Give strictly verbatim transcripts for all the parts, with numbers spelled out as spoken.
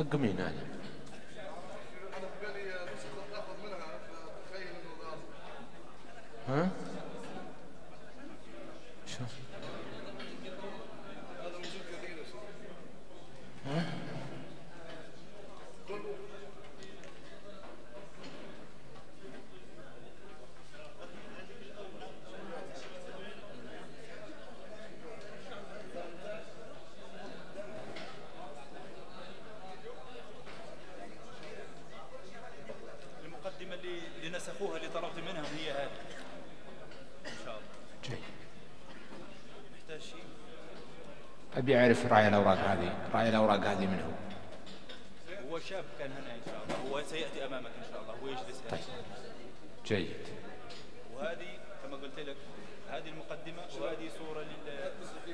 حق مين هذا؟ ها؟ شو؟ ها؟ المقدمة اللي, اللي نسخوها اللي طلبت منهم هي هذه إن شاء الله. جيد. محتاج شيء؟ أبي أعرف رأي الأوراق هذه، رأي الأوراق هذه من هو؟ هو شاب كان هنا إن شاء الله، هو سيأتي أمامك إن شاء الله، هو يجلس هنا. طيب جيد. وهذه كما قلت لك هذه المقدمة، وهذه صورة لل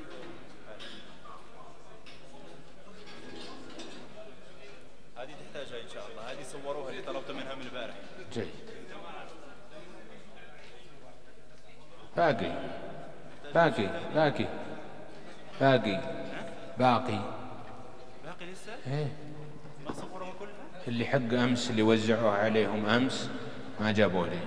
هذه تحتاجها إن شاء الله، هذه صوروها اللي طلبت منها من البارح. جيد. باقي باقي باقي باقي باقي باقي لسه؟ ايه ما صوروها كلها؟ اللي حق أمس اللي وزعوها عليهم أمس ما جابوا لي.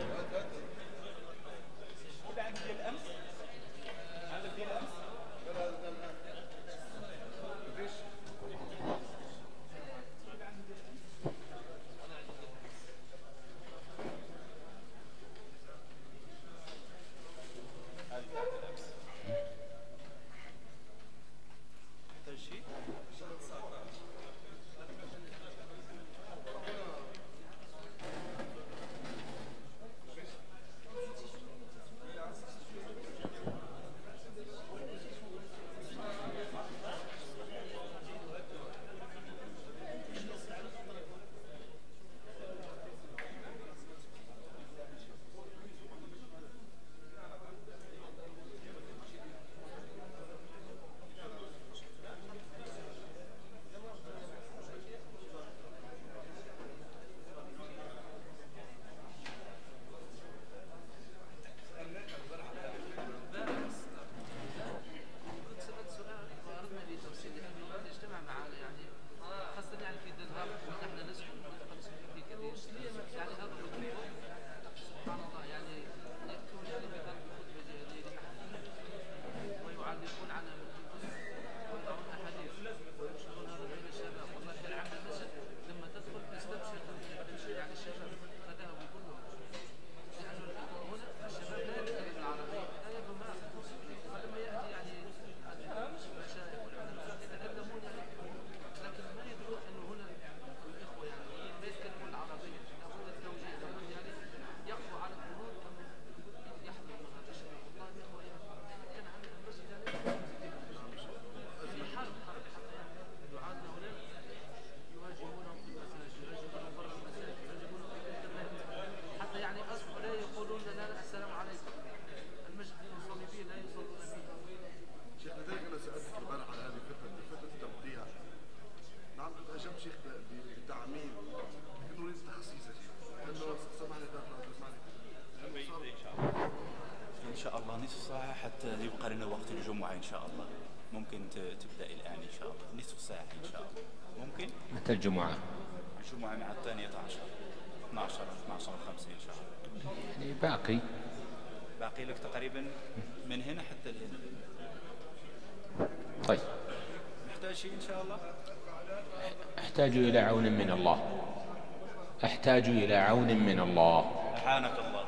إن شاء الله نصف ساعة حتى يبقى لنا وقت الجمعة إن شاء الله. ممكن تبدأ الآن إن شاء الله، نصف ساعة إن شاء الله. ممكن؟ متى الجمعة؟ الجمعة مع الثانية عشر اثنا عشر اثنا عشر وخمسة إن شاء الله. يعني باقي باقي لك تقريبا من هنا حتى لهنا. طيب محتاج شيء إن شاء الله؟ أحتاج إلى عون من الله، أحتاج إلى عون من الله. أعانك الله.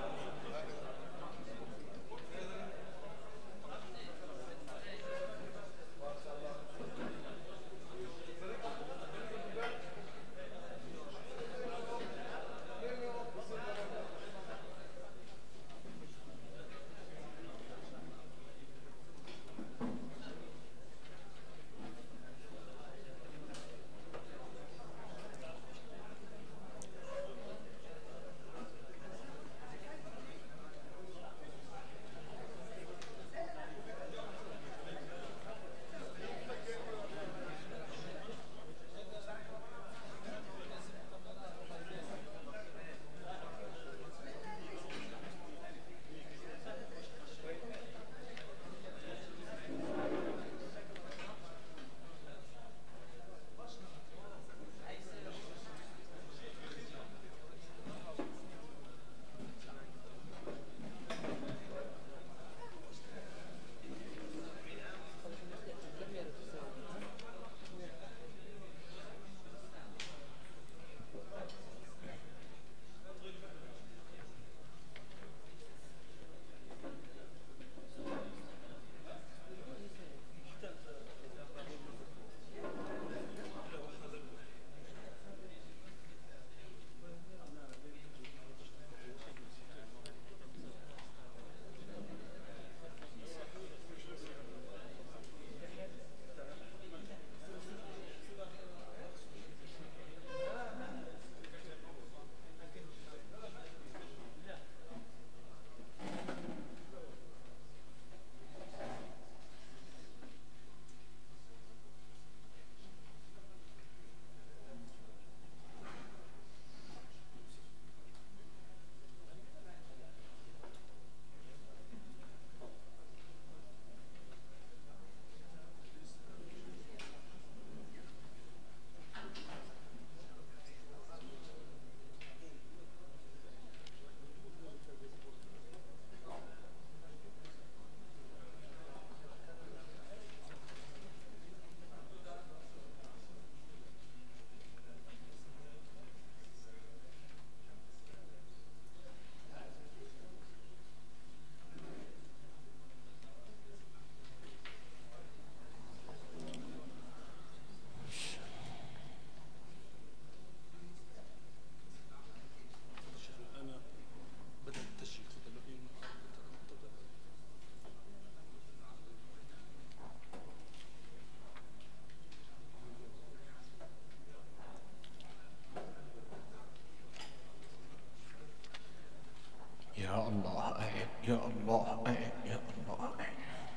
يا الله أعين، يا الله أعين، يا الله أعين.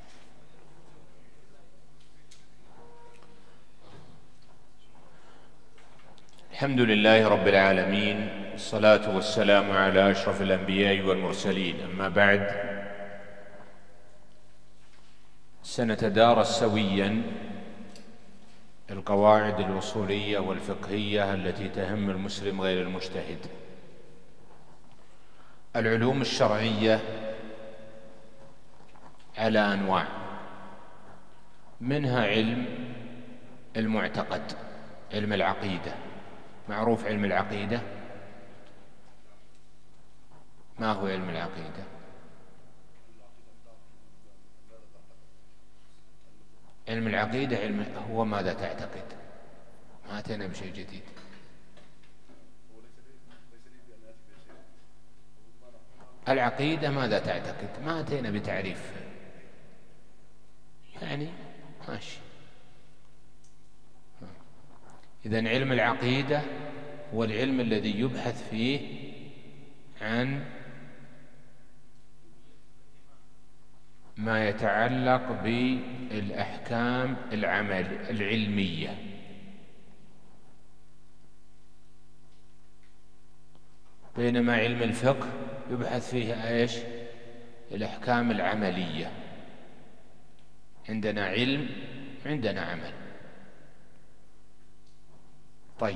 الحمد لله رب العالمين، والصلاة والسلام على أشرف الأنبياء والمرسلين. أما بعد، سنتدارس سويا القواعد الأصولية والفقهية التي تهم المسلم غير المجتهد. العلوم الشرعية على أنواع، منها علم المعتقد، علم العقيدة. معروف علم العقيدة؟ ما هو علم العقيدة؟ علم العقيدة علم هو ماذا تعتقد. ما أتينا بشيء جديد. العقيدة ماذا تعتقد؟ ما أتينا بتعريف، يعني ماشي. إذن علم العقيدة هو العلم الذي يبحث فيه عن ما يتعلق بالأحكام العمل العلمية، بينما علم الفقه يبحث فيه ايش؟ الأحكام العملية. عندنا علم، عندنا عمل. طيب،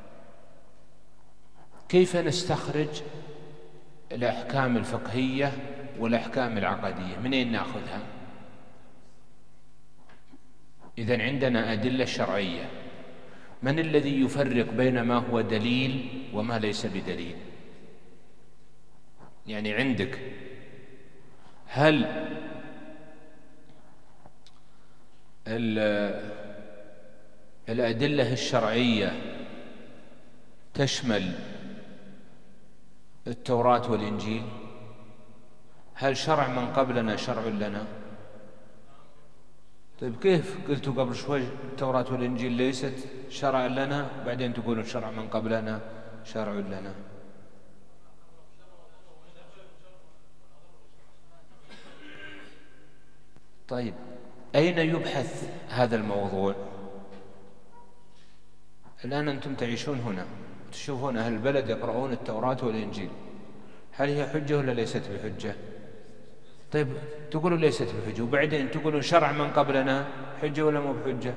كيف نستخرج الأحكام الفقهية والأحكام العقدية؟ منين نأخذها؟ إذن عندنا أدلة شرعية. من الذي يفرق بين ما هو دليل وما ليس بدليل؟ يعني عندك، هل الأدلة الشرعية تشمل التوراة والإنجيل؟ هل شرع من قبلنا شرع لنا؟ طيب كيف قلتوا قبل شوي التوراة والإنجيل ليست شرع لنا، وبعدين تقولوا شرع من قبلنا شرع لنا؟ طيب، أين يبحث هذا الموضوع؟ الآن أنتم تعيشون هنا، تشوفون أهل البلد يقرؤون التوراة والإنجيل، هل هي حجة ولا ليست بحجة؟ طيب، تقولوا ليست بحجة، وبعدين تقولون شرع من قبلنا حجة ولا مو بحجة؟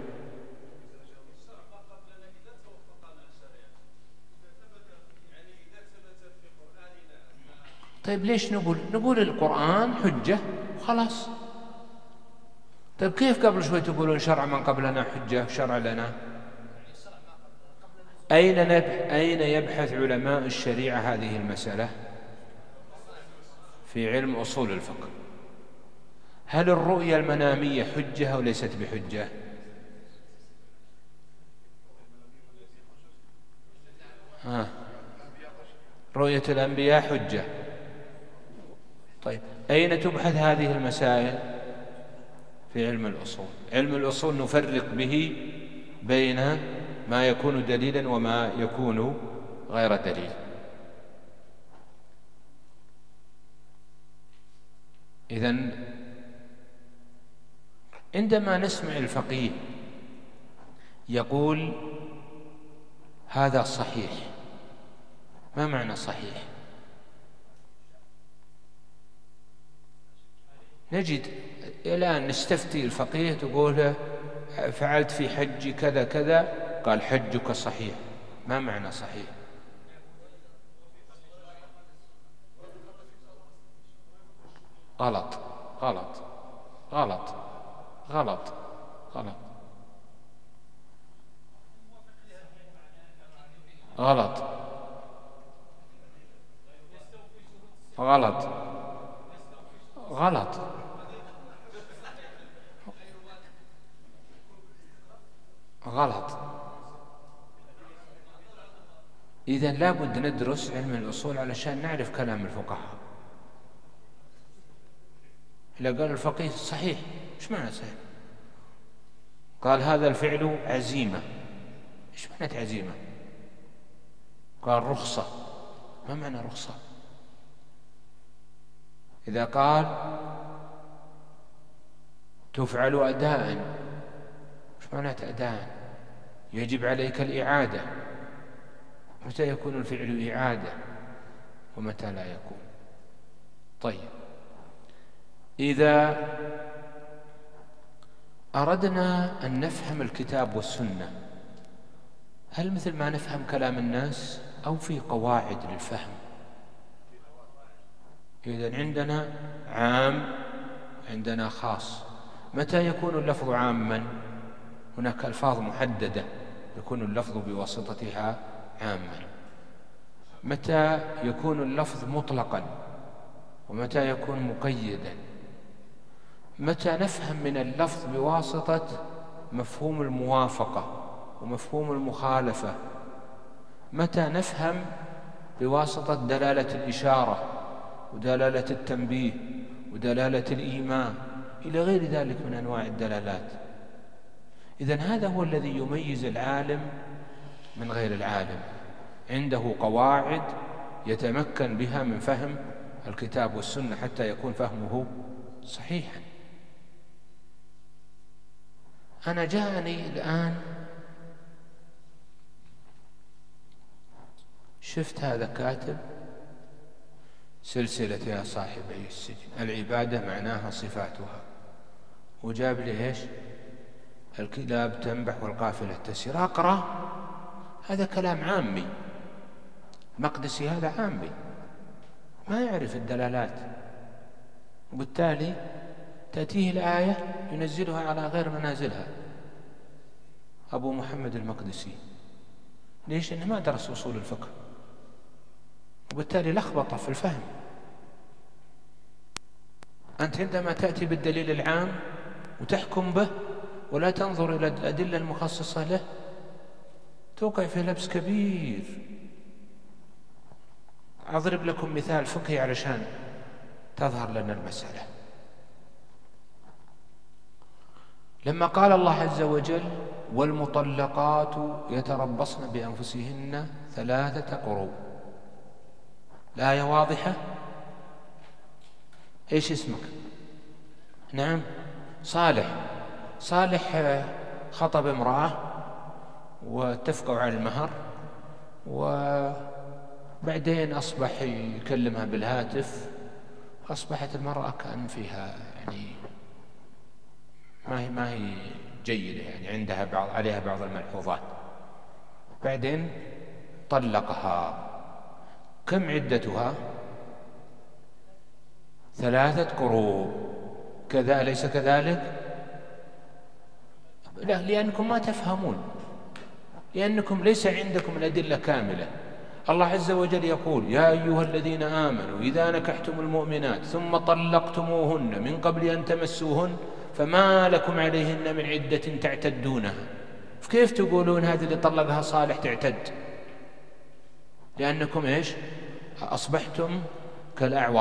طيب ليش نقول نقول القرآن حجة وخلاص؟ طيب كيف قبل شوي تقولون شرع من قبلنا حجة وشرع لنا؟ أين أين يبحث علماء الشريعة هذه المسألة؟ في علم أصول الفقه. هل الرؤيا المنامية حجة أو ليست بحجة؟ ها، رؤية الأنبياء حجة. طيب، أين تبحث هذه المسائل؟ في علم الأصول. علم الأصول نفرق به بين ما يكون دليلا وما يكون غير دليل. إذن عندما نسمع الفقيه يقول هذا صحيح، ما معنى صحيح؟ نجد الآن نستفتي الفقيه، تقول فعلت في حجي كذا كذا، قال حجك صحيح. ما معنى صحيح؟ غلط غلط غلط غلط غلط غلط غلط غلط غلط. إذن لا بد ندرس علم الأصول علشان نعرف كلام الفقهاء. إذا قال الفقيه صحيح، إيش معنى صحيح؟ قال هذا الفعل عزيمة، إيش معنى عزيمة؟ قال رخصة، ما معنى رخصة؟ إذا قال تفعل أداء، مش معنى أداء؟ يجب عليك الإعادة. متى يكون الفعل إعادة ومتى لا يكون؟ طيب، إذا أردنا أن نفهم الكتاب والسنة، هل مثل ما نفهم كلام الناس أو في قواعد للفهم؟ إذن عندنا عام، عندنا خاص. متى يكون اللفظ عاما؟ هناك ألفاظ محددة يكون اللفظ بواسطتها عاما. متى يكون اللفظ مطلقا ومتى يكون مقيدا؟ متى نفهم من اللفظ بواسطة مفهوم الموافقة ومفهوم المخالفة؟ متى نفهم بواسطة دلالة الإشارة ودلالة التنبيه ودلالة الإيماء إلى غير ذلك من أنواع الدلالات؟ إذن هذا هو الذي يميز العالم من غير العالم، عنده قواعد يتمكن بها من فهم الكتاب والسنة حتى يكون فهمه صحيحا. أنا جاءني الآن شفت هذا كاتب سلسلة يا صاحبي السجن، العبادة معناها صفاتها، وجاب لي إيش؟ الكلاب تنبح والقافلة تسير. أقرأ، هذا كلام عامي، مقدسي هذا عامي ما يعرف الدلالات، وبالتالي تأتيه الآية ينزلها على غير منازلها. أبو محمد المقدسي، ليش؟ إنه ما درس أصول الفقه، وبالتالي لخبطة في الفهم. أنت عندما تأتي بالدليل العام وتحكم به ولا تنظر إلى الأدلة المخصصة له توقع في لبس كبير. أضرب لكم مثال فقهي علشان تظهر لنا المسألة. لما قال الله عز وجل والمطلقات يتربصن بأنفسهن ثلاثة قروء، الآية واضحة؟ إيش اسمك؟ نعم صالح. صالح خطب امرأة واتفقوا على المهر، وبعدين أصبح يكلمها بالهاتف، أصبحت المرأة كأن فيها يعني ما هي ما هي جيدة، يعني عندها بعض عليها بعض الملحوظات. بعدين طلقها. كم عدتها؟ ثلاثة قروء. كذا أليس كذلك؟ لا، لأنكم ما تفهمون، لأنكم ليس عندكم الأدلة كاملة. الله عز وجل يقول يا أيها الذين آمنوا إذا نكحتم المؤمنات ثم طلقتموهن من قبل أن تمسوهن فما لكم عليهن من عدة تعتدونها. فكيف تقولون هذه اللي طلقها صالح تعتد؟ لأنكم إيش؟ أصبحتم كالأعور.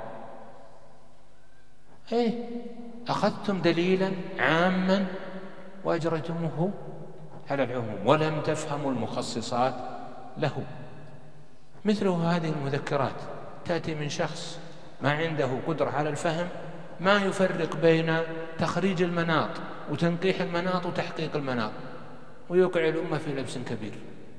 إيه، أخذتم دليلا عاما وأجريتموه على العموم ولم تفهموا المخصصات له. مثله هذه المذكرات تأتي من شخص ما عنده قدرة على الفهم، ما يفرق بين تخريج المناط وتنقيح المناط وتحقيق المناط، ويوقع الأمة في لبس كبير.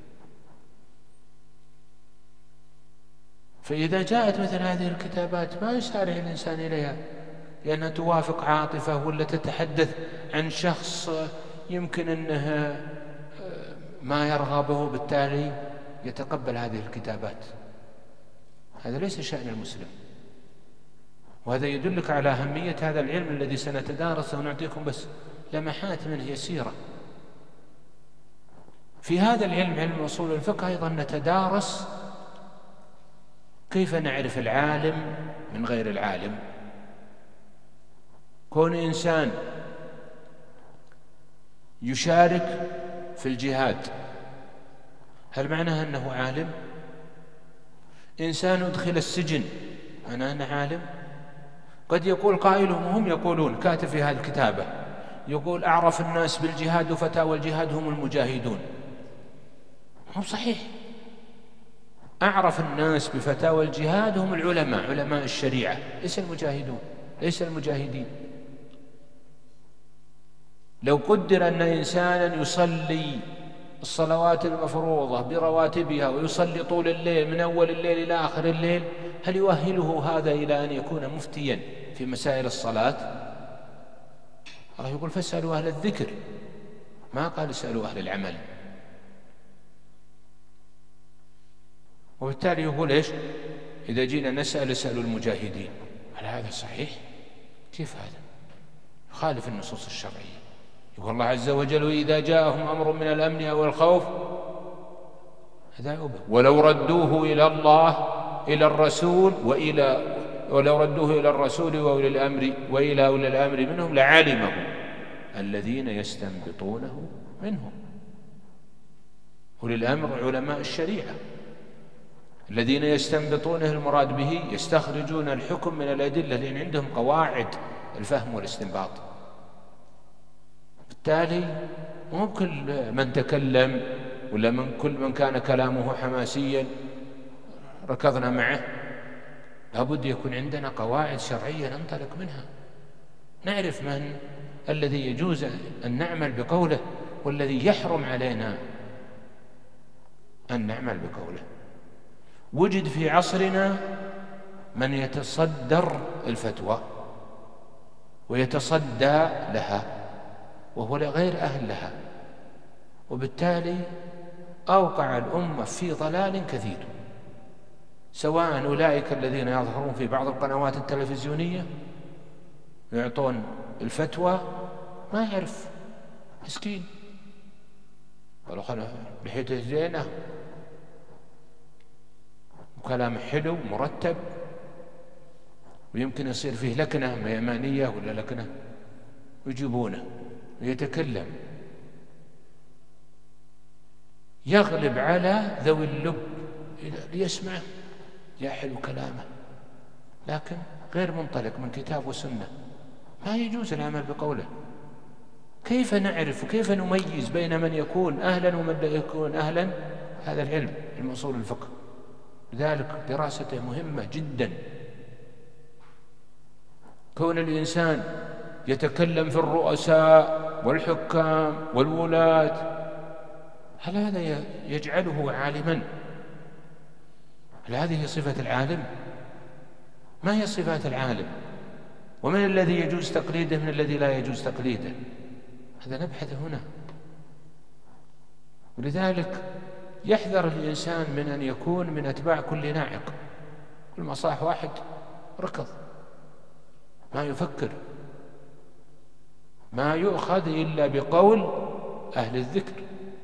فإذا جاءت مثل هذه الكتابات ما يسارع الإنسان إليها، لأنها توافق عاطفة ولا تتحدث عن شخص يمكن أنه ما يرغبه، بالتالي يتقبل هذه الكتابات. هذا ليس شأن المسلم، وهذا يدلك على أهمية هذا العلم الذي سنتدارسه ونعطيكم بس لمحات منه يسيرة. في هذا العلم، علم أصول الفقه، أيضا نتدارس كيف نعرف العالم من غير العالم. كون إنسان يشارك في الجهاد هل معناه أنه عالم؟ إنسان يدخل السجن معناه أنه عالم؟ قد يقول قائلهم وهم يقولون، كاتب في هذه الكتابة يقول أعرف الناس بالجهاد وفتاوى الجهاد هم المجاهدون. هو صحيح، أعرف الناس بفتاوى الجهاد هم العلماء، علماء الشريعة، ليس المجاهدون، ليس المجاهدين. لو قدر أن إنسانا يصلي الصلوات المفروضة برواتبها ويصلي طول الليل من أول الليل إلى آخر الليل، هل يؤهله هذا إلى أن يكون مفتيا في مسائل الصلاة؟ الله يقول فاسألوا أهل الذكر، ما قال اسألوا أهل العمل. وبالتالي يقول إيش؟ إذا جينا نسأل اسألوا المجاهدين. هل هذا صحيح؟ كيف هذا؟ يخالف النصوص الشرعية. يقول الله عز وجل إذا جاءهم أمر من الأمن أو الخوف ولو ردوه إلى الله إلى الرسول وإلى ولو ردوه إلى الرسول وأولي الأمر وإلى أولي الأمر منهم لعلمه الذين يستنبطونه منهم. أولي الأمر علماء الشريعة الذين يستنبطونه، المراد به يستخرجون الحكم من الأدلة، لأن عندهم قواعد الفهم والاستنباط. بالتالي مو كل من تكلم ولا من كل من كان كلامه حماسيا ركضنا معه، لابد يكون عندنا قواعد شرعية ننطلق منها، نعرف من الذي يجوز أن نعمل بقوله والذي يحرم علينا أن نعمل بقوله. وجد في عصرنا من يتصدر الفتوى ويتصدى لها وهو غير أهل لها، وبالتالي أوقع الأمة في ضلال كثير، سواء أولئك الذين يظهرون في بعض القنوات التلفزيونية يعطون الفتوى ما يعرف مسكين، قالوا خلنا لحيته زينة وكلام حلو مرتب ويمكن يصير فيه لكنة يمانية ولا لكنة، يجيبونه ويتكلم يغلب على ذوي اللب ليسمعه يحلو كلامه، لكن غير منطلق من كتاب وسنة، ما يجوز العمل بقوله. كيف نعرف وكيف نميز بين من يكون أهلا ومن لا يكون أهلا؟ هذا العلم، علم أصول الفقه، لذلك دراسته مهمة جدا. كون الإنسان يتكلم في الرؤساء والحكام والولاة، هل هذا يجعله عالما؟ هل هذه صفة العالم؟ ما هي صفات العالم؟ ومن الذي يجوز تقليده من الذي لا يجوز تقليده؟ هذا نبحث هنا. ولذلك يحذر الإنسان من أن يكون من أتباع كل ناعق، كل ما صاح واحد ركض، ما يفكر، ما يؤخذ إلا بقول أهل الذكر.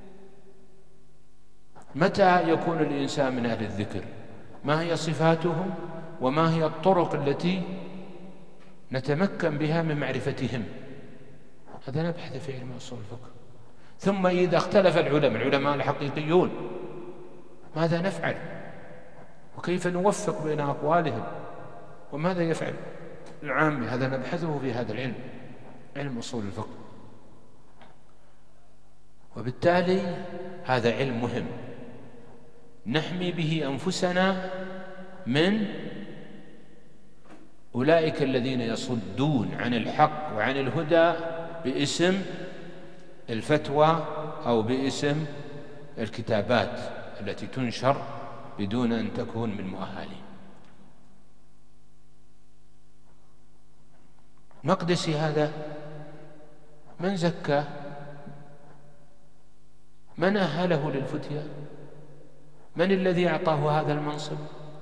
متى يكون الإنسان من أهل الذكر؟ ما هي صفاتهم وما هي الطرق التي نتمكن بها من معرفتهم؟ هذا نبحث في علم أصول الفقه. ثم إذا اختلف العلماء العلماء الحقيقيون ماذا نفعل؟ وكيف نوفق بين أقوالهم؟ وماذا يفعل العام؟ هذا نبحثه في هذا العلم، علم أصول الفقه. وبالتالي هذا علم مهم نحمي به أنفسنا من أولئك الذين يصدون عن الحق وعن الهدى باسم الفتوى أو باسم الكتابات التي تنشر بدون أن تكون من مؤهلين. مقدسي هذا من زكاه؟ من أهله للفتية؟ من الذي أعطاه هذا المنصب؟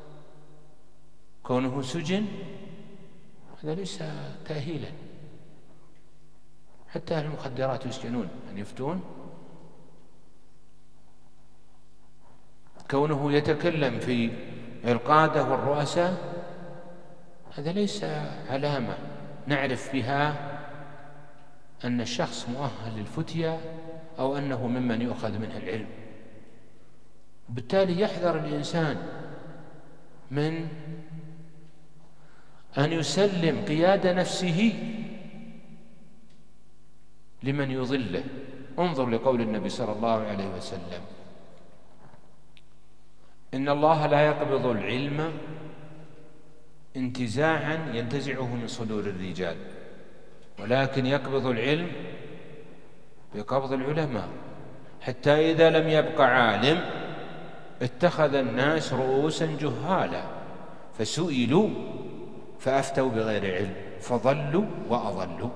كونه سجن هذا ليس تأهيلا. حتى أهل المخدرات يسجنون أن يفتون. كونه يتكلم في القادة والرؤساء هذا ليس علامة نعرف بها أن الشخص مؤهل للفتية أو أنه ممن يؤخذ منه العلم. بالتالي يحذر الإنسان من أن يسلم قيادة نفسه لمن يضله. انظر لقول النبي صلى الله عليه وسلم: إن الله لا يقبض العلم انتزاعا ينتزعه من صدور الرجال، ولكن يقبض العلم بقبض العلماء، حتى إذا لم يبق عالم اتخذ الناس رؤوسا جهالا فسئلوا فأفتوا بغير علم فضلوا وأضلوا.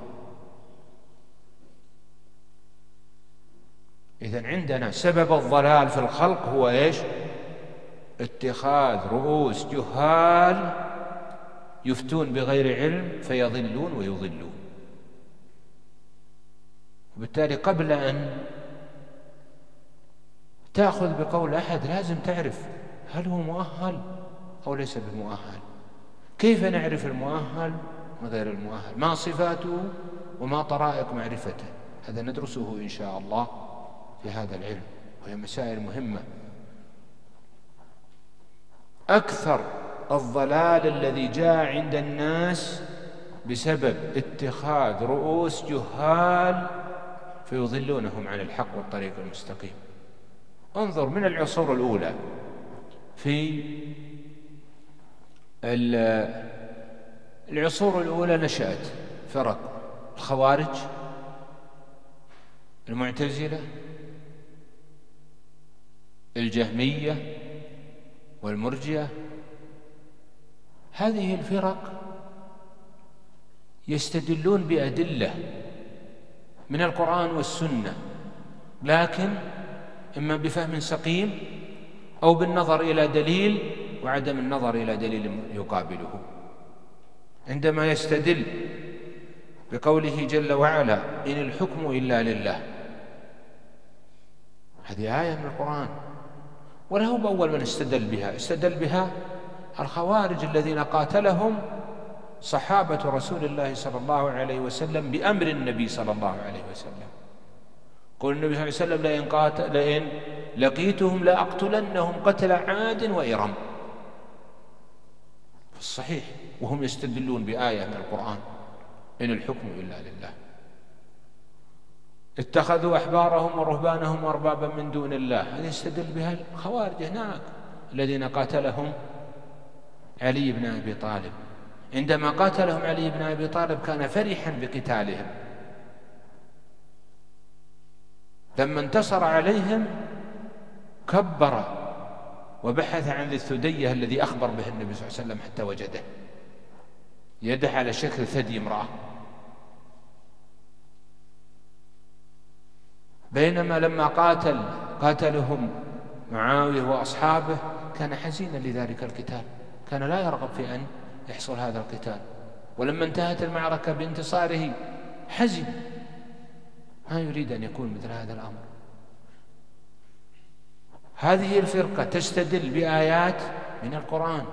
إذن عندنا سبب الضلال في الخلق هو إيش؟ اتخاذ رؤوس جهال يفتون بغير علم فيضلون ويضلون. وبالتالي قبل أن تأخذ بقول أحد لازم تعرف هل هو مؤهل أو ليس بمؤهل. كيف نعرف المؤهل وغير المؤهل؟ ما صفاته وما طرائق معرفته؟ هذا ندرسه إن شاء الله في هذا العلم، وهي مسائل مهمة. أكثر الضلال الذي جاء عند الناس بسبب اتخاذ رؤوس جهال فيضلونهم عن الحق والطريق المستقيم. انظر من العصور الأولى في العصور الأولى نشأت فرق الخوارج، المعتزلة، الجهمية والمرجئة. هذه الفرق يستدلون بأدلة من القرآن والسنة، لكن إما بفهم سقيم أو بالنظر إلى دليل وعدم النظر إلى دليل يقابله. عندما يستدل بقوله جل وعلا إن الحكم إلا لله، هذه آية من القرآن، وله بأول من استدل بها استدل بها الخوارج الذين قاتلهم صحابة رسول الله صلى الله عليه وسلم بأمر النبي صلى الله عليه وسلم. قال النبي صلى الله عليه وسلم لئن, قاتل لئن لقيتهم لأقتلنهم قتل عاد وإرم، في الصحيح، وهم يستدلون بآية من القرآن إن الحكم إلا لله. اتخذوا أحبارهم ورهبانهم أربابا من دون الله، هذه يستدل بها الخوارج هناك الذين قاتلهم علي بن أبي طالب. عندما قاتلهم علي بن أبي طالب كان فرحا بقتالهم، لما انتصر عليهم كبر وبحث عن ذي الثدية الذي أخبر به النبي صلى الله عليه وسلم حتى وجده، يده على شكل ثدي امرأة. بينما لما قاتل قاتلهم معاوية وأصحابه كان حزينا لذلك القتال، كان لا يرغب في أن يحصل هذا القتال، ولما انتهت المعركة بانتصاره حزن، ما يريد أن يكون مثل هذا الأمر. هذه الفرقة تستدل بآيات من القرآن.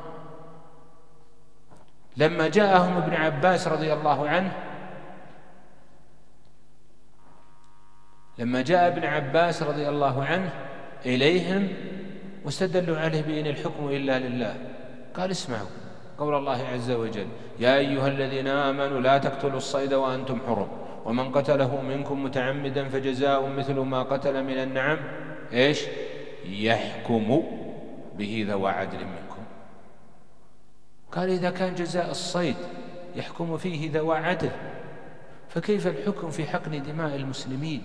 لما جاءهم ابن عباس رضي الله عنه لما جاء ابن عباس رضي الله عنه إليهم واستدلوا عليه بإن الحكم إلا لله، قال اسمعوا قول الله عز وجل يا أيها الذين آمنوا لا تقتلوا الصيد وأنتم حرم ومن قتله منكم متعمدا فجزاء مثل ما قتل من النعم إيش يحكم به ذوى عدل منكم. قال إذا كان جزاء الصيد يحكم فيه ذوى عدل، فكيف الحكم في حقن دماء المسلمين؟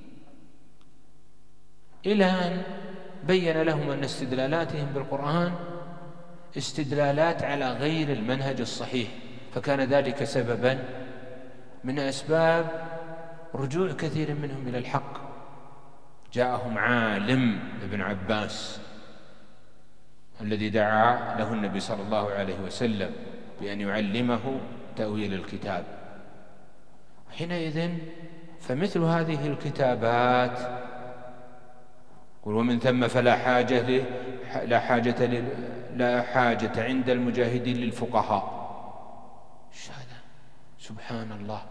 إلى أن بين لهم أن استدلالاتهم بالقرآن استدلالات على غير المنهج الصحيح، فكان ذلك سببا من أسباب رجوع كثير منهم إلى الحق. جاءهم عالم ابن عباس الذي دعا له النبي صلى الله عليه وسلم بأن يعلمه تأويل الكتاب. حينئذ فمثل هذه الكتابات ومن ثم فلا حاجة لا حاجة لا حاجة عند المجاهدين للفقهاء. هذا سبحان الله،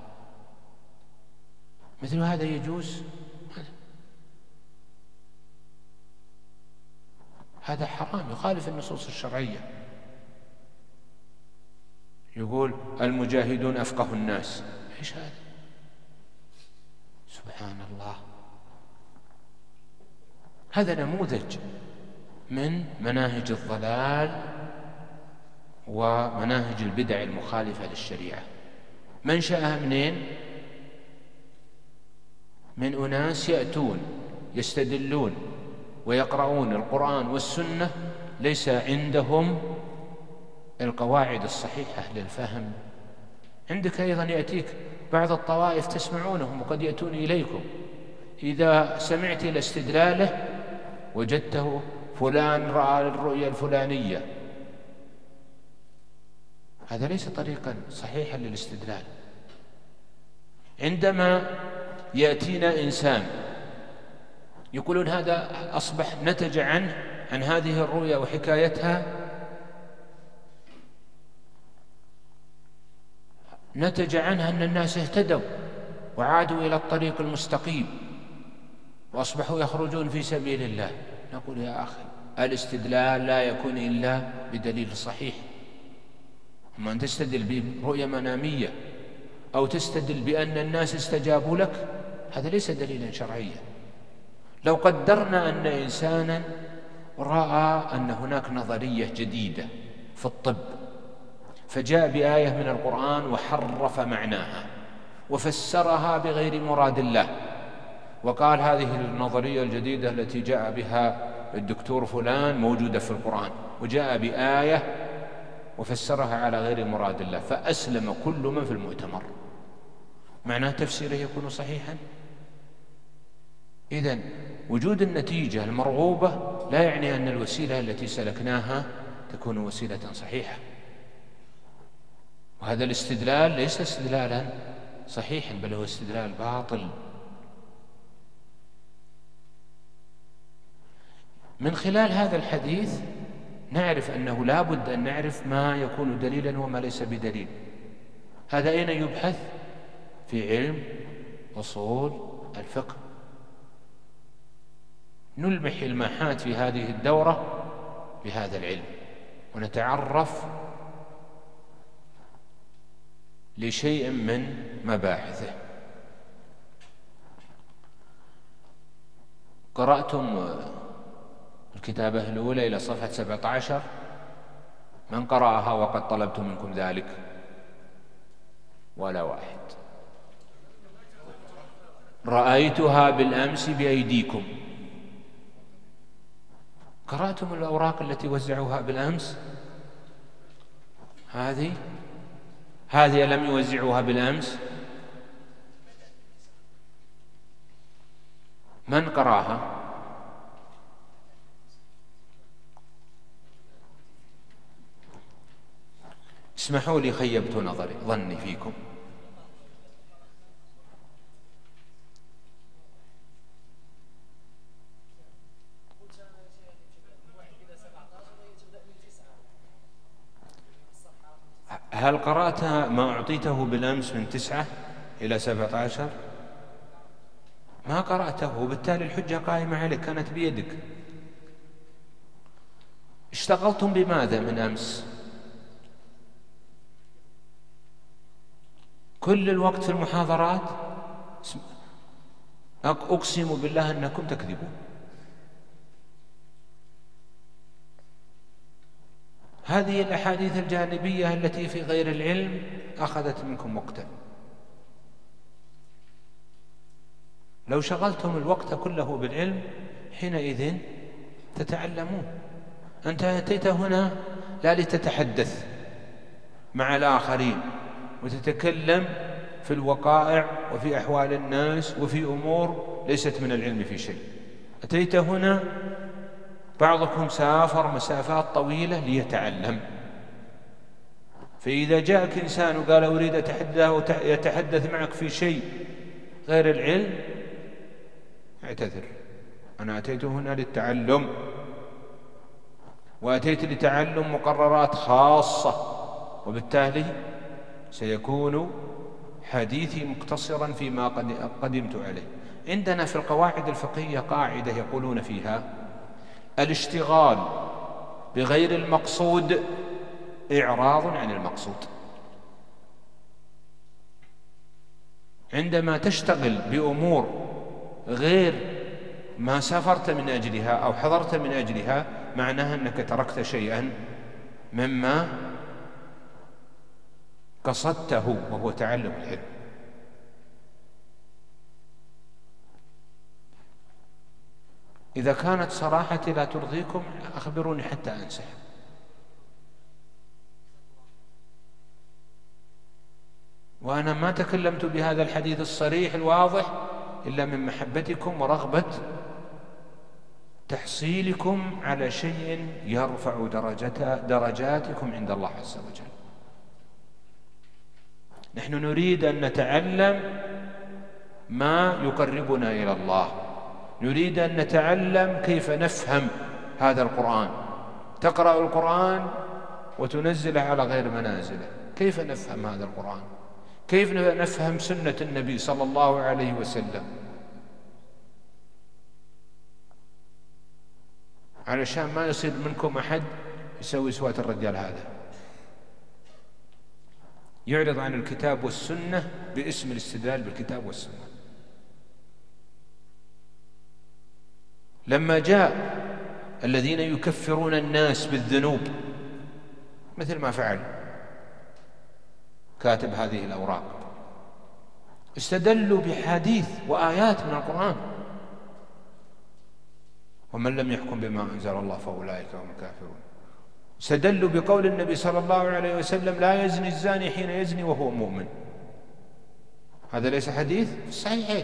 مثل هذا يجوز؟ هذا حرام، يخالف النصوص الشرعية. يقول المجاهدون أفقه الناس، ايش هذا؟ سبحان الله. هذا نموذج من مناهج الضلال ومناهج البدع المخالفة للشريعة. منشأها منين؟ من أناس يأتون يستدلون ويقرؤون القرآن والسنة ليس عندهم القواعد الصحيحة للفهم. عندك أيضا يأتيك بعض الطوائف تسمعونهم وقد يأتون إليكم، إذا سمعت الاستدلاله وجدته فلان رأى الرؤيا الفلانية، هذا ليس طريقا صحيحا للاستدلال. عندما يأتينا إنسان يقولون هذا أصبح نتج عنه عن هذه الرؤيا وحكايتها نتج عنها أن الناس اهتدوا وعادوا إلى الطريق المستقيم وأصبحوا يخرجون في سبيل الله، نقول يا أخي الاستدلال لا يكون إلا بدليل صحيح. أما أن تستدل برؤية منامية أو تستدل بأن الناس استجابوا لك، هذا ليس دليلا شرعيا. لو قدرنا أن إنسانا رأى أن هناك نظرية جديدة في الطب فجاء بآية من القرآن وحرف معناها وفسرها بغير مراد الله وقال هذه النظرية الجديدة التي جاء بها الدكتور فلان موجودة في القرآن، وجاء بآية وفسرها على غير مراد الله، فأسلم كل من في المؤتمر، معناه تفسيره يكون صحيحا؟ إذن وجود النتيجة المرغوبة لا يعني أن الوسيلة التي سلكناها تكون وسيلة صحيحة. وهذا الاستدلال ليس استدلالا صحيحا بل هو استدلال باطل. من خلال هذا الحديث نعرف أنه لا بد أن نعرف ما يكون دليلا وما ليس بدليل. هذا أين يبحث؟ في علم أصول الفقه. نلمح الماحات في هذه الدورة بهذا العلم ونتعرف لشيء من مباحثه. قرأتم الكتابة الأولى إلى صفحة سبعة عشر؟ من قرأها وقد طلبت منكم ذلك؟ ولا واحد. رأيتها بالأمس بأيديكم. قرأتم الأوراق التي وزعوها بالأمس؟ هذه هذه لم يوزعوها بالأمس؟ من قرأها؟ اسمحوا لي خيبت نظري ظني فيكم. هل قرأت ما أعطيته بالأمس من تسعة إلى سبعة عشر؟ ما قرأته، وبالتالي الحجة قائمة عليك، كانت بيدك. اشتغلتم بماذا من أمس؟ كل الوقت في المحاضرات؟ أقسم بالله أنكم تكذبون. هذه الأحاديث الجانبية التي في غير العلم أخذت منكم وقتا. لو شغلتم الوقت كله بالعلم حينئذ تتعلمون. أنت أتيت هنا لا لتتحدث مع الآخرين وتتكلم في الوقائع وفي أحوال الناس وفي أمور ليست من العلم في شيء. أتيت هنا، بعضكم سافر مسافات طويلة ليتعلم، فإذا جاءك إنسان وقال أريد أتحدث يتحدث معك في شيء غير العلم، اعتذر، أنا أتيت هنا للتعلم، وأتيت لتعلم مقررات خاصة، وبالتالي سيكون حديثي مقتصرا فيما قدمت عليه. عندنا في القواعد الفقهية قاعدة يقولون فيها: الاشتغال بغير المقصود إعراض عن المقصود. عندما تشتغل بأمور غير ما سافرت من أجلها أو حضرت من أجلها، معناها أنك تركت شيئا مما قصدته وهو تعلم العلم. إذا كانت صراحتي لا ترضيكم أخبروني حتى أنسحب. وأنا ما تكلمت بهذا الحديث الصريح الواضح إلا من محبتكم ورغبة تحصيلكم على شيء يرفع درجاتكم عند الله عز وجل. نحن نريد أن نتعلم ما يقربنا إلى الله، نريد أن نتعلم كيف نفهم هذا القرآن. تقرأ القرآن وتنزله على غير منازله، كيف نفهم هذا القرآن؟ كيف نفهم سنة النبي صلى الله عليه وسلم؟ علشان ما يصير منكم أحد يسوي سوات الرجال هذا، يعرض عن الكتاب والسنة باسم الاستدلال بالكتاب والسنة. لما جاء الذين يكفرون الناس بالذنوب مثل ما فعل كاتب هذه الأوراق، استدلوا بحديث وآيات من القرآن: ومن لم يحكم بما أنزل الله فأولئك هم الكافرون. استدلوا بقول النبي صلى الله عليه وسلم: لا يزني الزاني حين يزني وهو مؤمن. هذا ليس حديث في الصحيحين.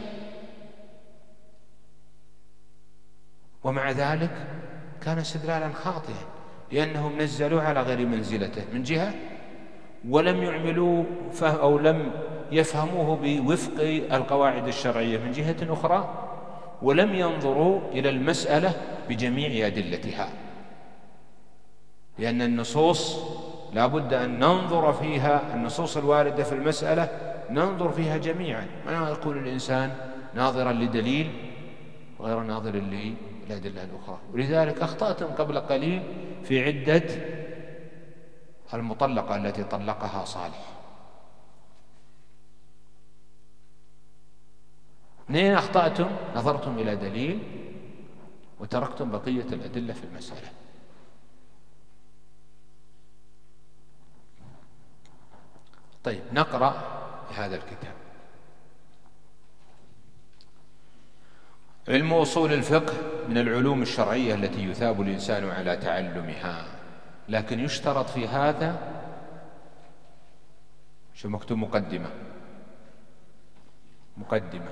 ومع ذلك كان استدلالا خاطئا، لأنهم نزلوه على غير منزلته من جهة، ولم يعملوا أو لم يفهموه بوفق القواعد الشرعية من جهة أخرى، ولم ينظروا إلى المسألة بجميع أدلتها. لأن النصوص لا بد أن ننظر فيها، النصوص الواردة في المسألة ننظر فيها جميعا، ما يكون الإنسان ناظرا لدليل غير ناظر للأدلة الأخرى. ولذلك أخطأتم قبل قليل في عدة المطلقة التي طلقها صالح. منين أخطأتم؟ نظرتم إلى دليل وتركتم بقية الأدلة في المسألة. طيب، نقرأ هذا الكتاب. علم أصول الفقه من العلوم الشرعية التي يثاب الإنسان على تعلمها، لكن يشترط في هذا شو مكتوب؟ مقدمة مقدمة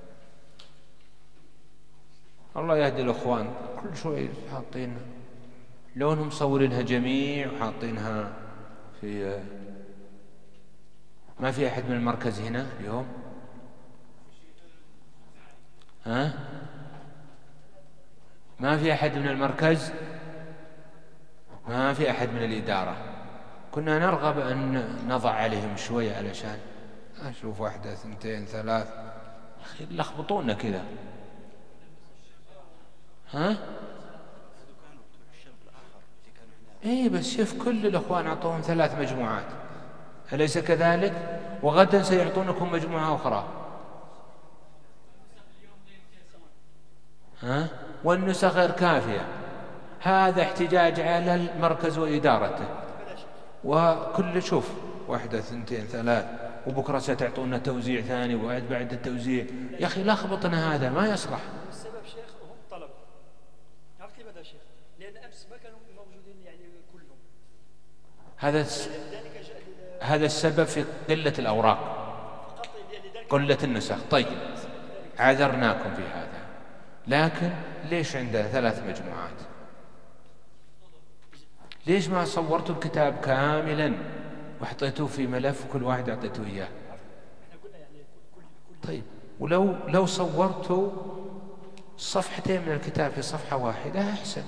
الله يهدي الأخوان، كل شوي حاطين لونهم مصورينها جميع وحاطينها في. ما في أحد من المركز هنا اليوم؟ ها؟ ما في أحد من المركز؟ ما في أحد من الإدارة؟ كنا نرغب أن نضع عليهم شوية علشان أشوف واحدة ثنتين ثلاث. أخي لخبطونا كذا. ها؟ إيه بس شوف كل الأخوان أعطوهم ثلاث مجموعات، أليس كذلك؟ وغدا سيعطونكم مجموعة أخرى. ها؟ والنسخ غير كافية. هذا احتجاج على المركز وإدارته. وكل شوف واحدة ثنتين ثلاث، وبكرة ستعطونا توزيع ثاني وبعد بعد التوزيع. يا أخي لخبطنا، هذا ما يصلح. السبب شيخ هم طلبوا. عرفت لماذا شيخ؟ لأن أمس ما كانوا موجودين يعني كلهم. هذا هذا السبب في قلة الأوراق، قلة النسخ. طيب عذرناكم في هذا، لكن ليش عنده ثلاث مجموعات؟ ليش ما صورتوا الكتاب كاملا وحطيتوه في ملف وكل واحد أعطيته إياه؟ طيب ولو لو صورتوا صفحتين من الكتاب في صفحة واحدة أحسن.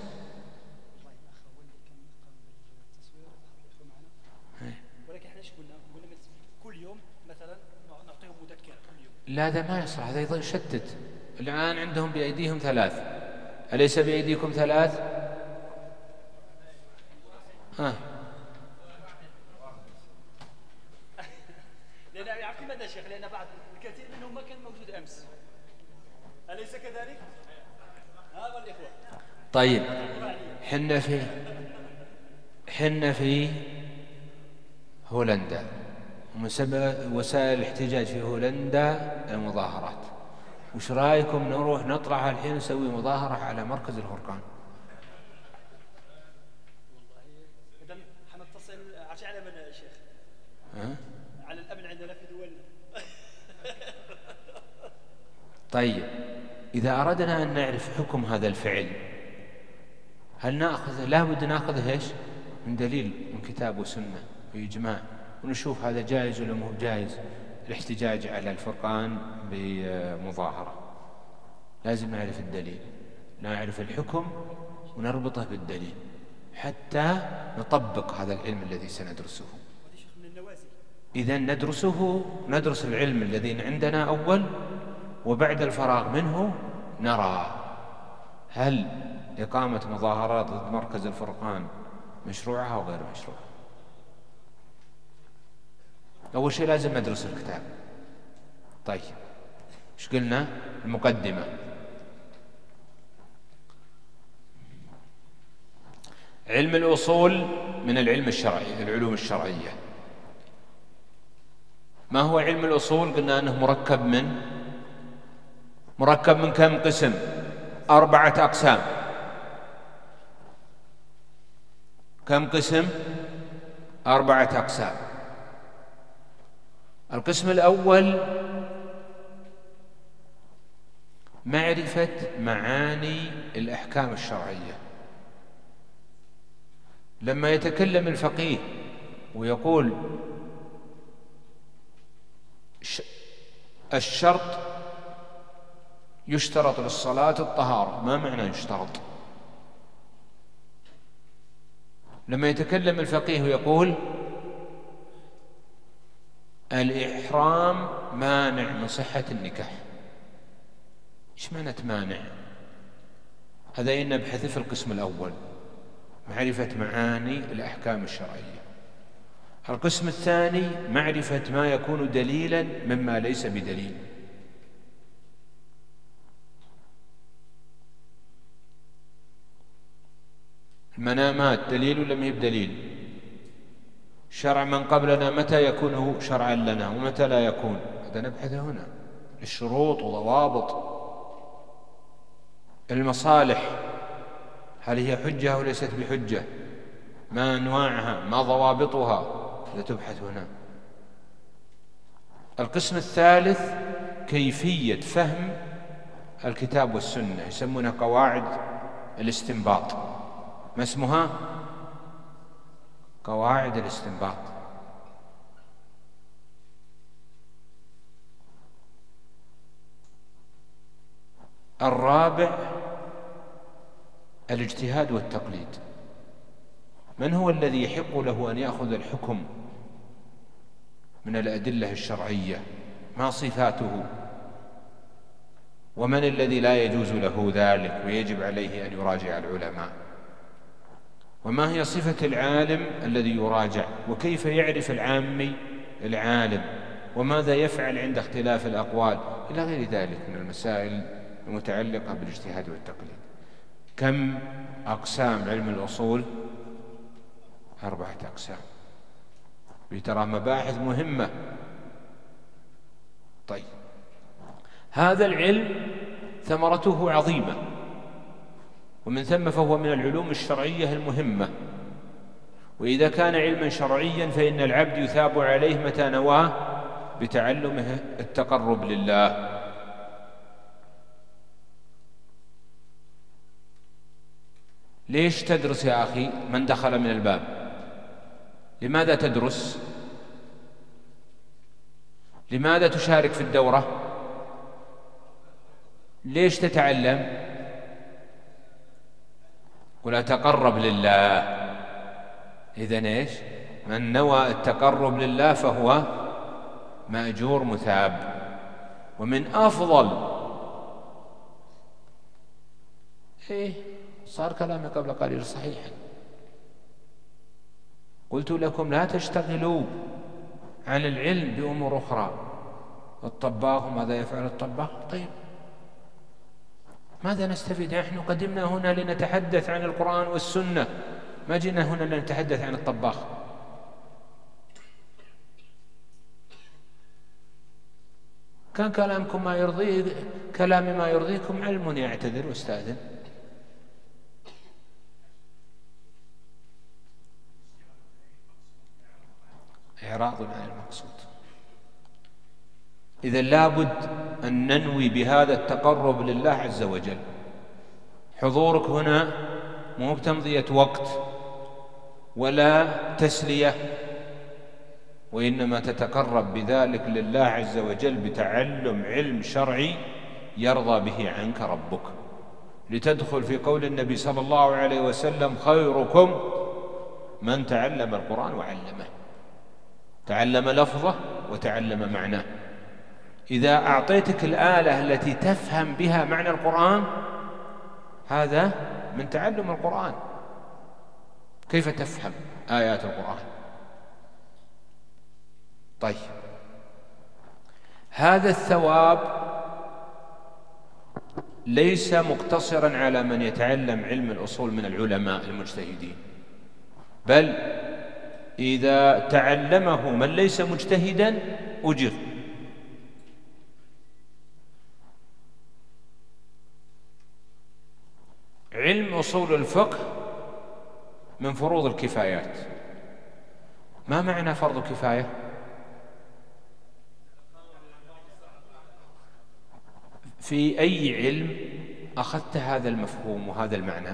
لا هذا ما يصلح، هذا يشتت. الآن عندهم بأيديهم ثلاث، أليس بأيديكم ثلاث؟ ها؟ لأن يعرف لماذا شيخ؟ لأن بعض الكثير منهم ما كان موجود أمس، أليس كذلك؟ هذا الإخوة طيب حنا في حنا في هولندا، ومن سبب وسائل الاحتجاج في هولندا المظاهرات. وش رايكم نروح نطلع الحين نسوي مظاهرة على مركز الفرقان؟ إذا حنتصل عشان على من يا شيخ؟ ها؟ على الأمن عندنا في دولنا. طيب إذا أردنا أن نعرف حكم هذا الفعل، هل نأخذ لا بد نأخذه إيش؟ من دليل من كتاب وسنة وإجماع، ونشوف هذا جائز ولا مو جائز. الاحتجاج على الفرقان بمظاهرة لازم نعرف الدليل، نعرف الحكم ونربطه بالدليل حتى نطبق هذا العلم الذي سندرسه. إذا ندرسه ندرس العلم الذي عندنا أول، وبعد الفراغ منه نرى هل إقامة مظاهرات ضد مركز الفرقان مشروعة أو غير مشروعة. أول شيء لازم ندرس الكتاب. طيب إيش قلنا؟ المقدمة. علم الأصول من العلم الشرعي، العلوم الشرعية. ما هو علم الأصول؟ قلنا أنه مركب من مركب من كم قسم؟ أربعة أقسام. كم قسم؟ أربعة أقسام. القسم الأول معرفة معاني الأحكام الشرعية. لما يتكلم الفقيه ويقول الشرط يشترط للصلاة الطهارة، ما معنى يشترط؟ لما يتكلم الفقيه ويقول الإحرام مانع من صحة النكاح، إيش معنى مانع؟ هذا نبحث في القسم الأول، معرفة معاني الأحكام الشرعية. القسم الثاني معرفة ما يكون دليلا مما ليس بدليل. المنامات دليل ولا ما هي بدليل؟ شرع من قبلنا متى يكون شرعا لنا ومتى لا يكون؟ هذا نبحث هنا. الشروط وضوابط المصالح، هل هي حجة أو ليست بحجة؟ ما أنواعها؟ ما ضوابطها؟ هذا تبحث هنا. القسم الثالث كيفية فهم الكتاب والسنة، يسمونها قواعد الاستنباط. ما اسمها؟ قواعد الاستنباط. الرابع الاجتهاد والتقليد. من هو الذي يحق له أن يأخذ الحكم من الأدلة الشرعية؟ ما صفاته؟ ومن الذي لا يجوز له ذلك ويجب عليه أن يراجع العلماء؟ وما هي صفة العالم الذي يراجع؟ وكيف يعرف العامي العالم؟ وماذا يفعل عند اختلاف الأقوال؟ إلى غير ذلك من المسائل المتعلقة بالاجتهاد والتقليد. كم أقسام علم الأصول؟ أربعة أقسام. ترى مباحث مهمة. طيب هذا العلم ثمرته عظيمة، ومن ثم فهو من العلوم الشرعية المهمة. وإذا كان علما شرعيا فإن العبد يثاب عليه متى نواه بتعلمه التقرب لله. ليش تدرس يا أخي من دخل من الباب؟ لماذا تدرس؟ لماذا تشارك في الدورة؟ ليش تتعلم؟ قل أتقرب لله. إذن إيش؟ من نوى التقرب لله فهو مأجور مثاب. ومن أفضل إيه صار كلامي قبل قليل صحيحا. قلت لكم لا تشتغلوا عن العلم بأمور أخرى. الطباخ ماذا يفعل الطباخ؟ طيب ماذا نستفيد؟ نحن قدمنا هنا لنتحدث عن القرآن والسنة، ما جئنا هنا لنتحدث عن الطباخ. كان كلامكم ما يرضي كلامي ما يرضيكم علمني، أعتذر واستأذن. إعراض عن المقصود. إذا لابد أن ننوي بهذا التقرب لله عز وجل. حضورك هنا مو بتمضية وقت ولا تسلية، وإنما تتقرب بذلك لله عز وجل بتعلم علم شرعي يرضى به عنك ربك، لتدخل في قول النبي صلى الله عليه وسلم: خيركم من تعلم القرآن وعلمه، تعلم لفظه وتعلم معناه. إذا أعطيتك الآلة التي تفهم بها معنى القرآن، هذا من تعلم القرآن. كيف تفهم آيات القرآن؟ طيب، هذا الثواب ليس مقتصرا على من يتعلم علم الأصول من العلماء المجتهدين، بل إذا تعلمه من ليس مجتهدا أجر. علم أصول الفقه من فروض الكفايات. ما معنى فرض كفاية؟ في أي علم أخذت هذا المفهوم وهذا المعنى؟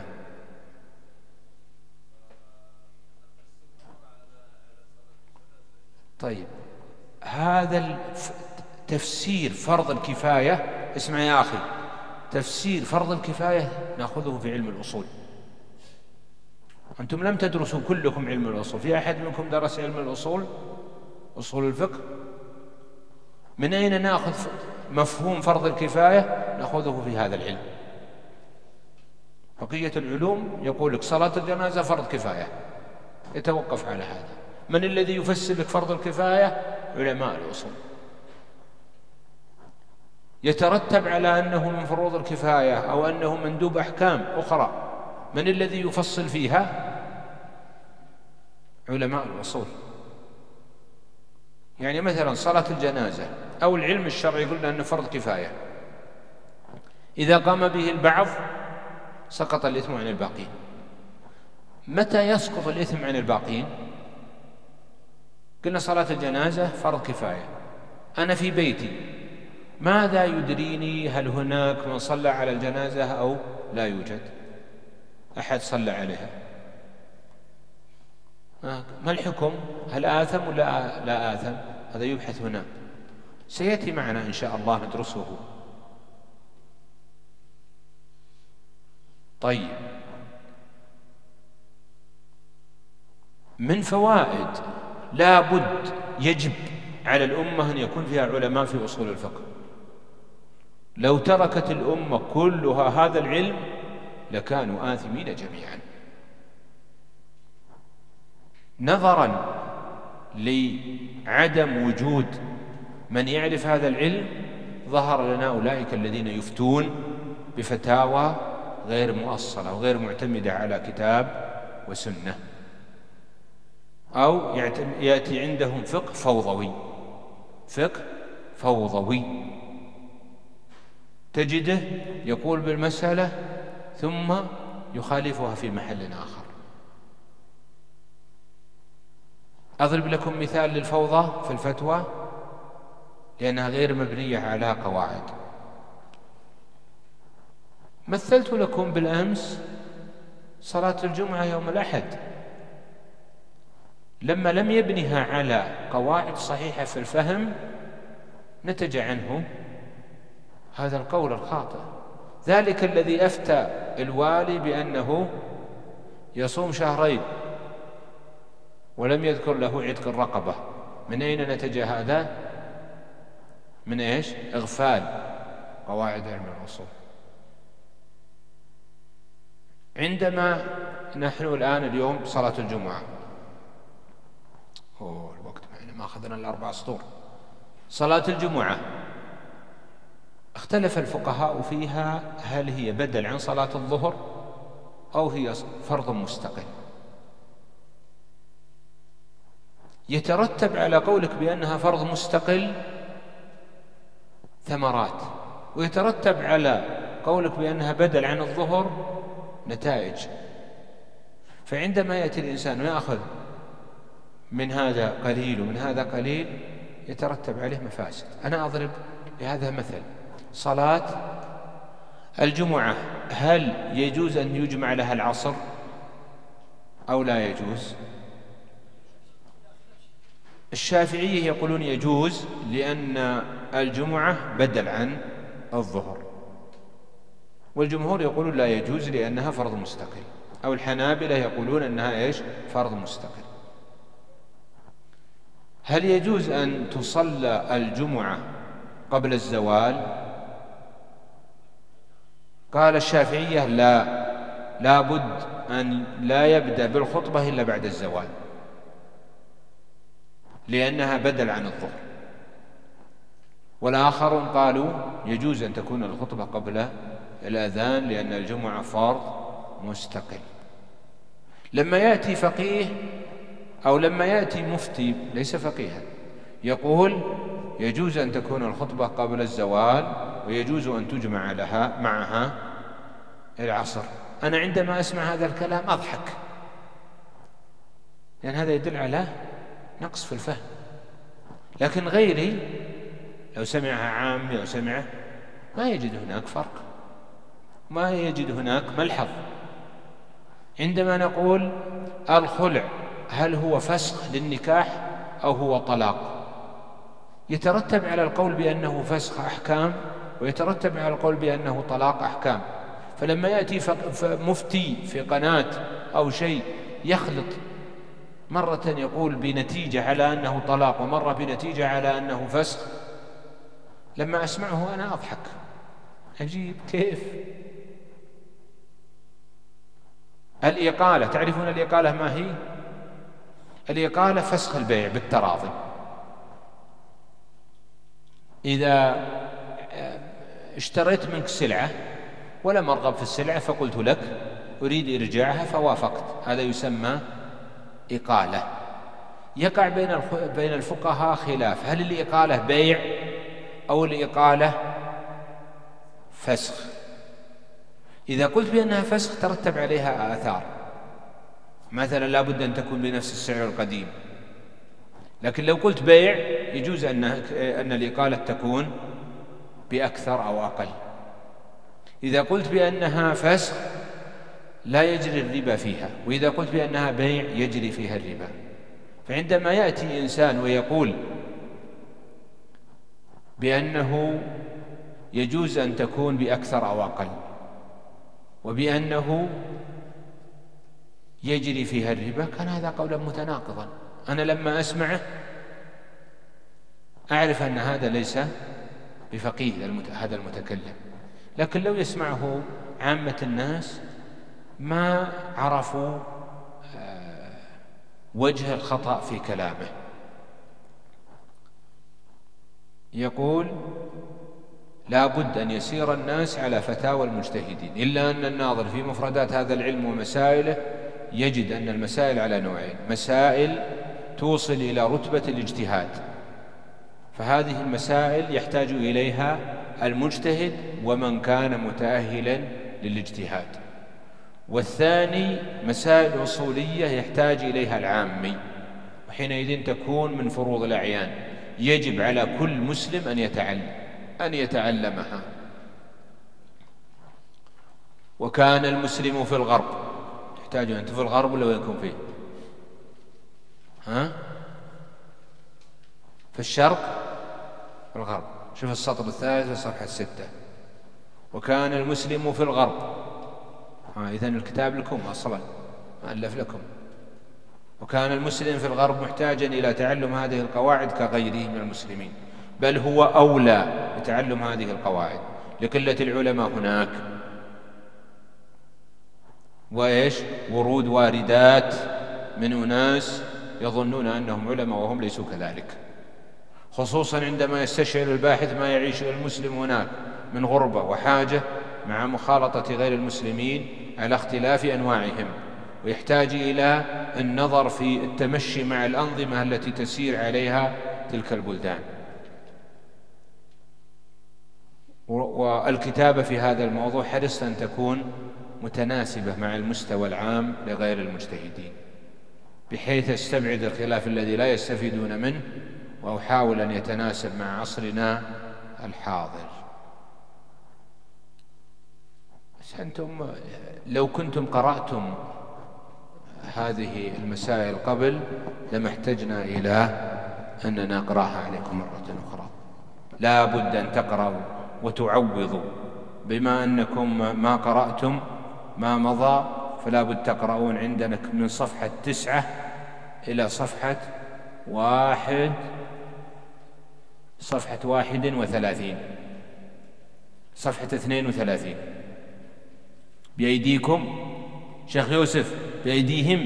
طيب، هذا تفسير فرض الكفاية، اسمع يا أخي، تفسير فرض الكفاية نأخذه في علم الأصول. أنتم لم تدرسوا كلكم علم الأصول، في أحد منكم درس علم الأصول، أصول الفقه؟ من أين نأخذ مفهوم فرض الكفاية؟ نأخذه في هذا العلم. بقية العلوم يقول لك صلاة الجنازة فرض كفاية، يتوقف على هذا. من الذي يفسر لك فرض الكفاية؟ علماء الأصول. يترتب على أنه من فروض الكفاية أو أنه مندوب أحكام أخرى، من الذي يفصل فيها؟ علماء الأصول. يعني مثلا صلاة الجنازة أو العلم الشرعي قلنا أنه فرض كفاية، إذا قام به البعض سقط الإثم عن الباقين. متى يسقط الإثم عن الباقين؟ قلنا صلاة الجنازة فرض كفاية، أنا في بيتي ماذا يدريني هل هناك من صلى على الجنازة أو لا يوجد أحد صلى عليها؟ ما الحكم؟ هل آثم ولا لا آثم؟ هذا يبحث هنا، سيأتي معنا إن شاء الله ندرسه. طيب، من فوائد لا بد يجب على الأمة أن يكون فيها علماء في أصول الفقه. لو تركت الأمة كلها هذا العلم لكانوا آثمين جميعا. نظرا لعدم وجود من يعرف هذا العلم ظهر لنا أولئك الذين يفتون بفتاوى غير مؤصلة وغير معتمدة على كتاب وسنة، أو يأتي عندهم فقه فوضوي، فقه فوضوي تجده يقول بالمسألة ثم يخالفها في محل آخر. أضرب لكم مثال للفوضى في الفتوى لأنها غير مبنية على قواعد. مثلت لكم بالأمس صلاة الجمعة يوم الأحد، لما لم يبنها على قواعد صحيحة في الفهم نتج عنه هذا القول الخاطئ. ذلك الذي أفتى الوالي بأنه يصوم شهرين ولم يذكر له عتق الرقبة، من أين نتج هذا؟ من إيش؟ إغفال قواعد علم الأصول. عندما نحن الآن اليوم صلاة الجمعة، أوه الوقت معنا ما أخذنا الأربع سطور. صلاة الجمعة اختلف الفقهاء فيها هل هي بدل عن صلاة الظهر أو هي فرض مستقل. يترتب على قولك بأنها فرض مستقل ثمرات، ويترتب على قولك بأنها بدل عن الظهر نتائج. فعندما يأتي الإنسان ويأخذ من هذا قليل ومن هذا قليل يترتب عليه مفاسد. أنا أضرب بهذا مثل: صلاة الجمعة هل يجوز أن يجمع لها العصر أو لا يجوز؟ الشافعية يقولون يجوز لأن الجمعة بدل عن الظهر، والجمهور يقولون لا يجوز لأنها فرض مستقل، أو الحنابلة يقولون أنها إيش؟ فرض مستقل. هل يجوز أن تصلى الجمعة قبل الزوال؟ قال الشافعية لا، لا بد أن لا يبدأ بالخطبة إلا بعد الزوال لأنها بدل عن الظهر. والآخرون قالوا يجوز أن تكون الخطبة قبل الأذان لأن الجمعة فرض مستقل. لما يأتي فقيه أو لما يأتي مفتي ليس فقيها يقول يجوز أن تكون الخطبة قبل الزوال ويجوز أن تجمع لها معها العصر، أنا عندما أسمع هذا الكلام أضحك، لأن هذا يدل على نقص في الفهم. لكن غيري لو سمعها عامي أو سمعه ما يجد هناك فرق، ما يجد هناك ملحظ. عندما نقول الخلع هل هو فسخ للنكاح أو هو طلاق، يترتب على القول بأنه فسخ أحكام ويترتب على القول بأنه طلاق أحكام. فلما يأتي مفتي في قناة أو شيء يخلط، مرة يقول بنتيجة على أنه طلاق ومرة بنتيجة على أنه فسخ، لما أسمعه أنا أضحك، عجيب كيف. الإقالة، تعرفون الإقالة ما هي؟ الإقالة فسخ البيع بالتراضي. إذا اشتريت منك سلعة ولم أرغب في السلعة فقلت لك أريد إرجاعها فوافقت، هذا يسمى إقالة. يقع بين بين الفقهاء خلاف، هل الإقالة بيع أو الإقالة فسخ؟ إذا قلت بأنها فسخ ترتب عليها آثار، مثلا لا بد أن تكون بنفس السعر القديم. لكن لو قلت بيع يجوز أن أن الإقالة تكون بأكثر أو أقل. إذا قلت بأنها فسخ لا يجري الربا فيها، وإذا قلت بأنها بيع يجري فيها الربا. فعندما يأتي إنسان ويقول بأنه يجوز أن تكون بأكثر أو أقل وبأنه يجري فيها الربا، كان هذا قولا متناقضا. أنا لما أسمعه أعرف أن هذا ليس بفقيه هذا المتكلم، لكن لو يسمعه عامة الناس ما عرفوا وجه الخطأ في كلامه. يقول لا بد أن يسير الناس على فتاوى المجتهدين، إلا أن الناظر في مفردات هذا العلم ومسائله يجد أن المسائل على نوعين: مسائل توصل إلى رتبة الاجتهاد، فهذه المسائل يحتاج إليها المجتهد ومن كان متأهلا للاجتهاد، والثاني مسائل أصولية يحتاج إليها العامي، وحينئذ تكون من فروض الأعيان، يجب على كل مسلم أن يتعلم أن يتعلمها. وكان المسلم في الغرب، تحتاج أنت في الغرب ولا يكون فيه؟ ها؟ في الشرق في الغرب. شوف السطر الثالث الصفحة الستة، وكان المسلم في الغرب. ها إذن الكتاب لكم أصلا ما ألف لكم. وكان المسلم في الغرب محتاجا إلى تعلم هذه القواعد كغيره من المسلمين، بل هو أولى بتعلم هذه القواعد لقلة العلماء هناك، وإيش ورود واردات من أناس يظنون أنهم علماء وهم ليسوا كذلك، خصوصا عندما يستشعر الباحث ما يعيش المسلم هناك من غربة وحاجة مع مخالطة غير المسلمين على اختلاف أنواعهم، ويحتاج إلى النظر في التمشي مع الأنظمة التي تسير عليها تلك البلدان. والكتابة في هذا الموضوع حرصت أن تكون متناسبة مع المستوى العام لغير المجتهدين، بحيث استبعد الخلاف الذي لا يستفيدون منه، وأحاول أن يتناسب مع عصرنا الحاضر. بس أنتم لو كنتم قرأتم هذه المسائل قبل لما احتجنا إلى أن نقرأها عليكم مرة أخرى. لا بد أن تقرأوا وتعوضوا، بما أنكم ما قرأتم ما مضى فلا بد تقرؤون عندنا من صفحة تسعة إلى صفحة واحد صفحة واحد وثلاثين صفحة اثنين وثلاثين بأيديكم. شيخ يوسف بأيديهم.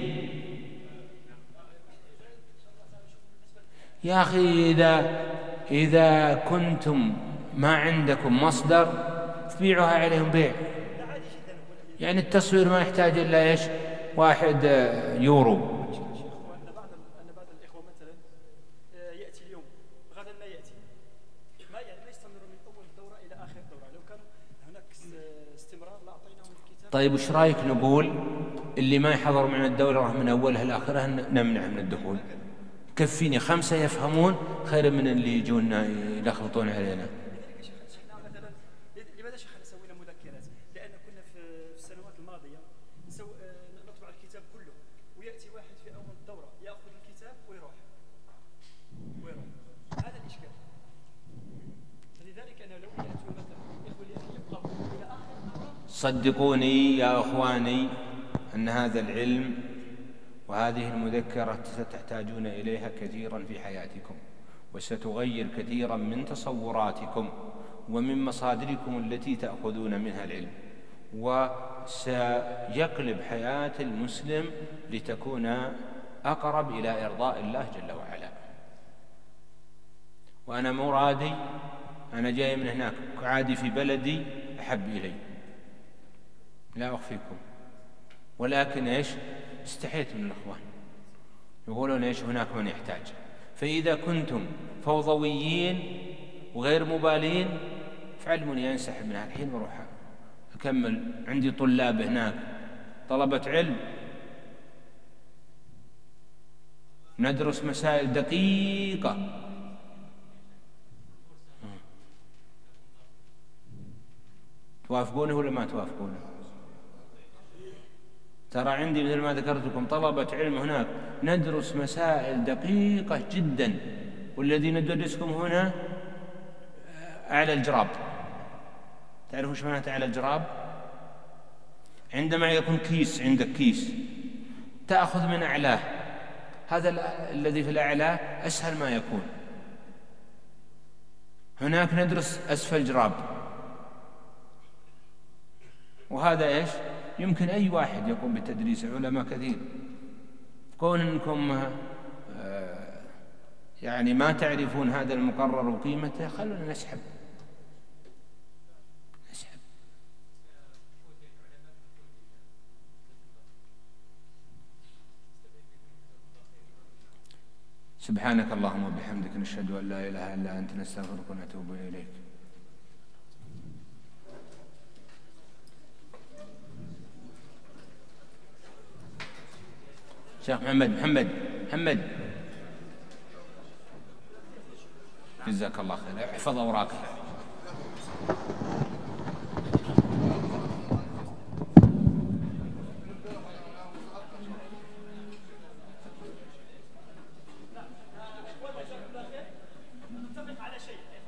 يا أخي إذا إذا كنتم ما عندكم مصدر تبيعوها عليهم بيع، يعني التصوير ما يحتاج إلا إيش؟ واحد يورو. أن بعض أن بعض الإخوة مثلا يأتي اليوم غدا لا يأتي، ما يعني ما يستمر من أول دورة إلى آخر دورة. لو كان هناك استمرار لأعطيناهم الكتاب. طيب وش رأيك نقول اللي ما يحضر من الدورة من أولها لآخرها نمنع من الدخول؟ كفيني خمسة يفهمون خير من اللي يجون يلخبطون علينا. لماذا شيخنا سوينا مذكرات؟ لأن كنا في السنوات الماضية نطبع الكتاب كله، ويأتي واحد في أول الدورة يأخذ الكتاب ويروح ويروح هذا الإشكال. فلذلك أنا لو يأتوا مثلا الإخوة اللي يبقوا إلى آخر الدورة. صدقوني يا أخواني أن هذا العلم وهذه المذكرة ستحتاجون إليها كثيرا في حياتكم، وستغير كثيرا من تصوراتكم ومن مصادركم التي تأخذون منها العلم، وسيقلب حياة المسلم لتكون أقرب إلى إرضاء الله جل وعلا. وأنا مرادي أنا جاي من هناك عادي في بلدي أحب إلي، لا أخفيكم، ولكن إيش استحيت من الأخوان يقولون إيش هناك من يحتاج. فإذا كنتم فوضويين وغير مبالين فعلموني أنسحب من الحين وأروح أكمل. عندي طلاب هناك طلبة علم ندرس مسائل دقيقة. توافقونه ولا ما توافقونه؟ ترى عندي مثل ما ذكرت لكم طلبة علم هناك ندرس مسائل دقيقة جدا، والذي ندرسكم هنا أعلى الجراب. تعرفوا ايش معناته أعلى الجراب؟ عندما يكون كيس عندك كيس تأخذ من أعلاه، هذا الذي في الأعلى أسهل ما يكون. هناك ندرس أسفل جراب، وهذا إيش يمكن أي واحد يقوم بتدريس، علماء كثير. كون أنكم يعني ما تعرفون هذا المقرر وقيمته خلونا نسحب نسحب. سبحانك اللهم وبحمدك نشهد أن لا إله إلا أنت نستغفرك ونتوب إليك. شيخ محمد محمد محمد جزاك الله خير، احفظ أوراقك. نتفق على شيء.